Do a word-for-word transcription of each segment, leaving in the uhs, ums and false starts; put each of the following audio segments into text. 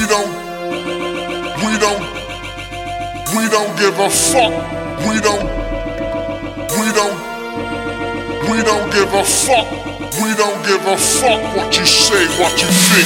don't, we don't, we don't give a fuck. We don't, we don't, we don't give a fuck. We don't give a fuck what you say, what you think.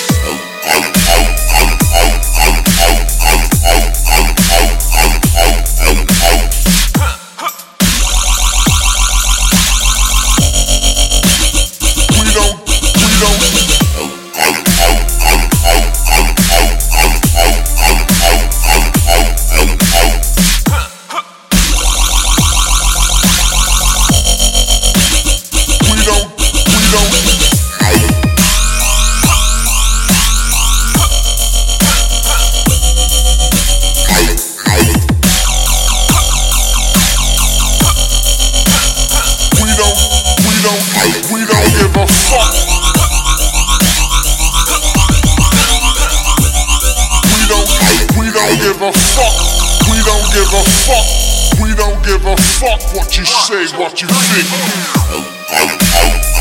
We don't give a fuck. We don't, we don't give a fuck. We don't give a fuck. We don't give a fuck what you say, what you think.